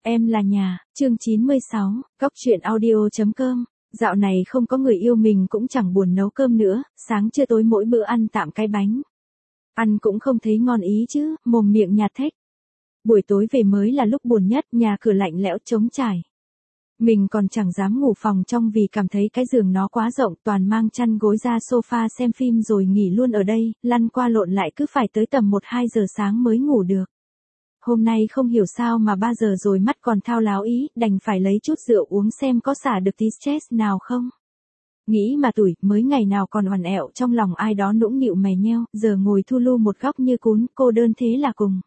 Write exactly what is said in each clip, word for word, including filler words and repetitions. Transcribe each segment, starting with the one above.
Em là nhà, chương chín mươi sáu, Góc truyện audio chấm com. Dạo này không có người yêu mình cũng chẳng buồn nấu cơm nữa, sáng trưa tối mỗi bữa ăn tạm cái bánh. Ăn cũng không thấy ngon ý chứ, mồm miệng nhạt thếch. Buổi tối về mới là lúc buồn nhất, nhà cửa lạnh lẽo trống trải. Mình còn chẳng dám ngủ phòng trong vì cảm thấy cái giường nó quá rộng, toàn mang chăn gối ra sofa xem phim rồi nghỉ luôn ở đây, lăn qua lộn lại cứ phải tới tầm một hai giờ sáng mới ngủ được. Hôm nay không hiểu sao mà ba giờ rồi mắt còn thao láo ý, đành phải lấy chút rượu uống xem có xả được tí stress nào không. Nghĩ mà tủi, mới ngày nào còn oằn ẹo trong lòng ai đó nũng nịu mè nheo, giờ ngồi thu lu một góc như cún, cô đơn thế là cùng.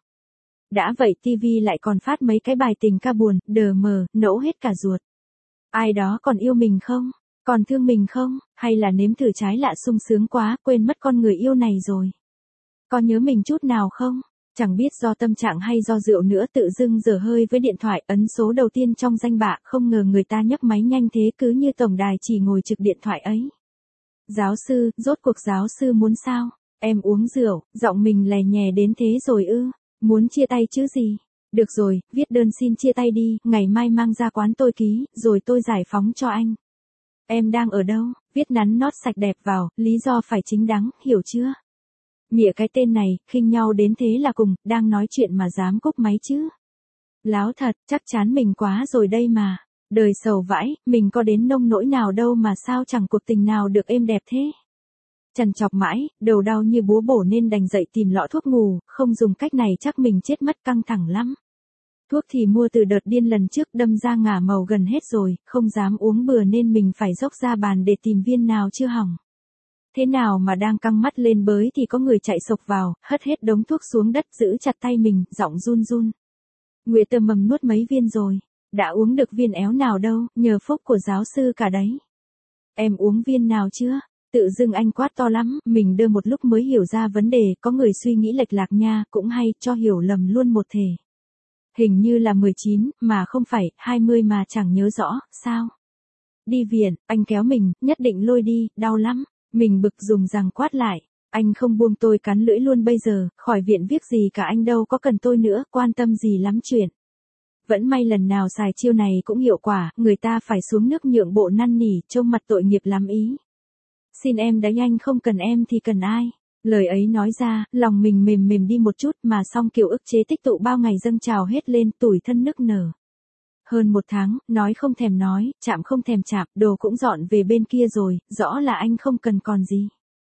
Đã vậy tivi lại còn phát mấy cái bài tình ca buồn, đờ mờ, nẫu hết cả ruột. Ai đó còn yêu mình không? Còn thương mình không? Hay là nếm thử trái lạ sung sướng quá, quên mất con người yêu này rồi? Có nhớ mình chút nào không? Chẳng biết do tâm trạng hay do rượu nữa, tự dưng dở hơi với điện thoại, ấn số đầu tiên trong danh bạ, không ngờ người ta nhấc máy nhanh thế, cứ như tổng đài chỉ ngồi trực điện thoại ấy. Giáo sư, rốt cuộc giáo sư muốn sao? Em uống rượu, giọng mình lè nhè đến thế rồi ư? Muốn chia tay chứ gì? Được rồi, viết đơn xin chia tay đi, ngày mai mang ra quán tôi ký, rồi tôi giải phóng cho anh. Em đang ở đâu? Viết nắn nót sạch đẹp vào, lý do phải chính đáng, hiểu chưa? Mỉa cái tên này, khinh nhau đến thế là cùng, đang nói chuyện mà dám cúp máy chứ. Láo thật, chắc chắn mình quá rồi đây mà. Đời sầu vãi, mình có đến nông nỗi nào đâu mà sao chẳng cuộc tình nào được êm đẹp thế. Trằn trọc mãi, đầu đau như búa bổ nên đành dậy tìm lọ thuốc ngủ, không dùng cách này chắc mình chết mất, căng thẳng lắm. Thuốc thì mua từ đợt điên lần trước, đâm ra ngả màu gần hết rồi, không dám uống bừa nên mình phải dốc ra bàn để tìm viên nào chưa hỏng. Thế nào mà đang căng mắt lên bới thì có người chạy sộc vào, hất hết đống thuốc xuống đất, giữ chặt tay mình, giọng run run. Nguyệt Tơ mầm nuốt mấy viên rồi, đã uống được viên éo nào đâu, nhờ phúc của giáo sư cả đấy. Em uống viên nào chưa? Tự dưng anh quát to lắm, mình đơ một lúc mới hiểu ra vấn đề, có người suy nghĩ lệch lạc nha, cũng hay, cho hiểu lầm luôn một thể. Hình như là mười chín, mà không phải, hai mươi mà chẳng nhớ rõ, sao? Đi viện, anh kéo mình, nhất định lôi đi, đau lắm. Mình bực dùng rằng quát lại, anh không buông tôi cắn lưỡi luôn bây giờ, khỏi viện viết gì cả, anh đâu có cần tôi nữa, quan tâm gì lắm chuyện. Vẫn may lần nào xài chiêu này cũng hiệu quả, người ta phải xuống nước nhượng bộ năn nỉ, trông mặt tội nghiệp lắm ý. Xin em đấy, anh không cần em thì cần ai? Lời ấy nói ra, lòng mình mềm mềm đi một chút, mà xong kiểu ức chế tích tụ bao ngày dâng trào hết lên, tủi thân nức nở. Hơn một tháng, nói không thèm nói, chạm không thèm chạm, đồ cũng dọn về bên kia rồi, rõ là anh không cần còn gì.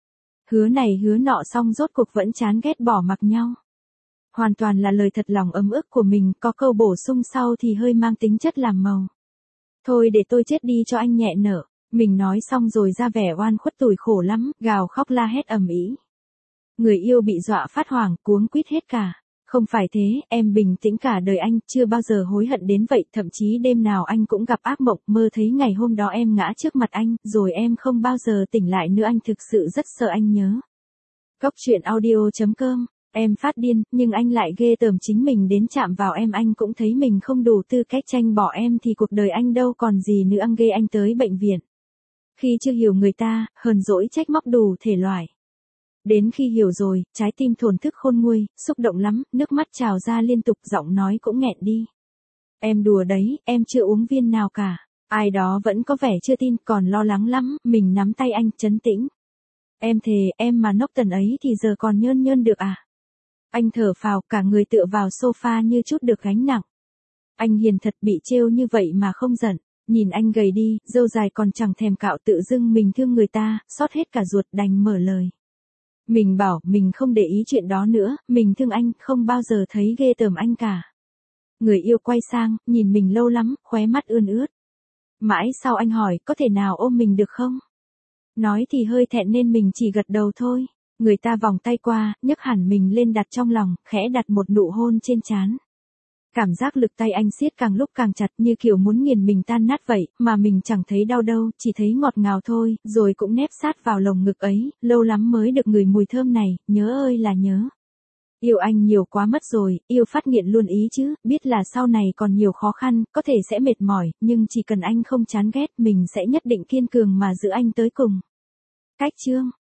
Hứa này hứa nọ xong rốt cuộc vẫn chán ghét bỏ mặc nhau. Hoàn toàn là lời thật lòng ấm ức của mình, có câu bổ sung sau thì hơi mang tính chất làm màu. Thôi để tôi chết đi cho anh nhẹ nở. Mình nói xong rồi ra vẻ oan khuất tủi khổ lắm, gào khóc la hét ầm ĩ. Người yêu bị dọa phát hoảng, cuống quýt hết cả. Không phải thế, em bình tĩnh cả đời anh, chưa bao giờ hối hận đến vậy, thậm chí đêm nào anh cũng gặp ác mộng, mơ thấy ngày hôm đó em ngã trước mặt anh, rồi em không bao giờ tỉnh lại nữa, anh thực sự rất sợ anh nhớ. Góc truyện audio chấm com, em phát điên, nhưng anh lại ghê tởm chính mình đến chạm vào em, anh cũng thấy mình không đủ tư cách tranh bỏ em thì cuộc đời anh đâu còn gì nữa, anh ghê anh tới bệnh viện. Khi chưa hiểu người ta, hờn dỗi trách móc đủ thể loại. Đến khi hiểu rồi, trái tim thổn thức khôn nguôi, xúc động lắm, nước mắt trào ra liên tục, giọng nói cũng nghẹn đi. Em đùa đấy, em chưa uống viên nào cả. Ai đó vẫn có vẻ chưa tin, còn lo lắng lắm, mình nắm tay anh, trấn tĩnh. Em thề, em mà nốc tần ấy thì giờ còn nhơn nhơn được à? Anh thở phào, cả người tựa vào sofa như chút được gánh nặng. Anh hiền thật, bị trêu như vậy mà không giận. Nhìn anh gầy đi, râu dài còn chẳng thèm cạo, tự dưng mình thương người ta, xót hết cả ruột, đành mở lời. Mình bảo, mình không để ý chuyện đó nữa, mình thương anh, không bao giờ thấy ghê tởm anh cả. Người yêu quay sang, nhìn mình lâu lắm, khóe mắt ươn ướt. Mãi sau anh hỏi, có thể nào ôm mình được không? Nói thì hơi thẹn nên mình chỉ gật đầu thôi. Người ta vòng tay qua, nhấc hẳn mình lên đặt trong lòng, khẽ đặt một nụ hôn trên trán. Cảm giác lực tay anh siết càng lúc càng chặt, như kiểu muốn nghiền mình tan nát vậy, mà mình chẳng thấy đau đâu, chỉ thấy ngọt ngào thôi, rồi cũng nép sát vào lồng ngực ấy, lâu lắm mới được ngửi mùi thơm này, nhớ ơi là nhớ. Yêu anh nhiều quá mất rồi, yêu phát nghiện luôn ý chứ, biết là sau này còn nhiều khó khăn, có thể sẽ mệt mỏi, nhưng chỉ cần anh không chán ghét, mình sẽ nhất định kiên cường mà giữ anh tới cùng. Cách chương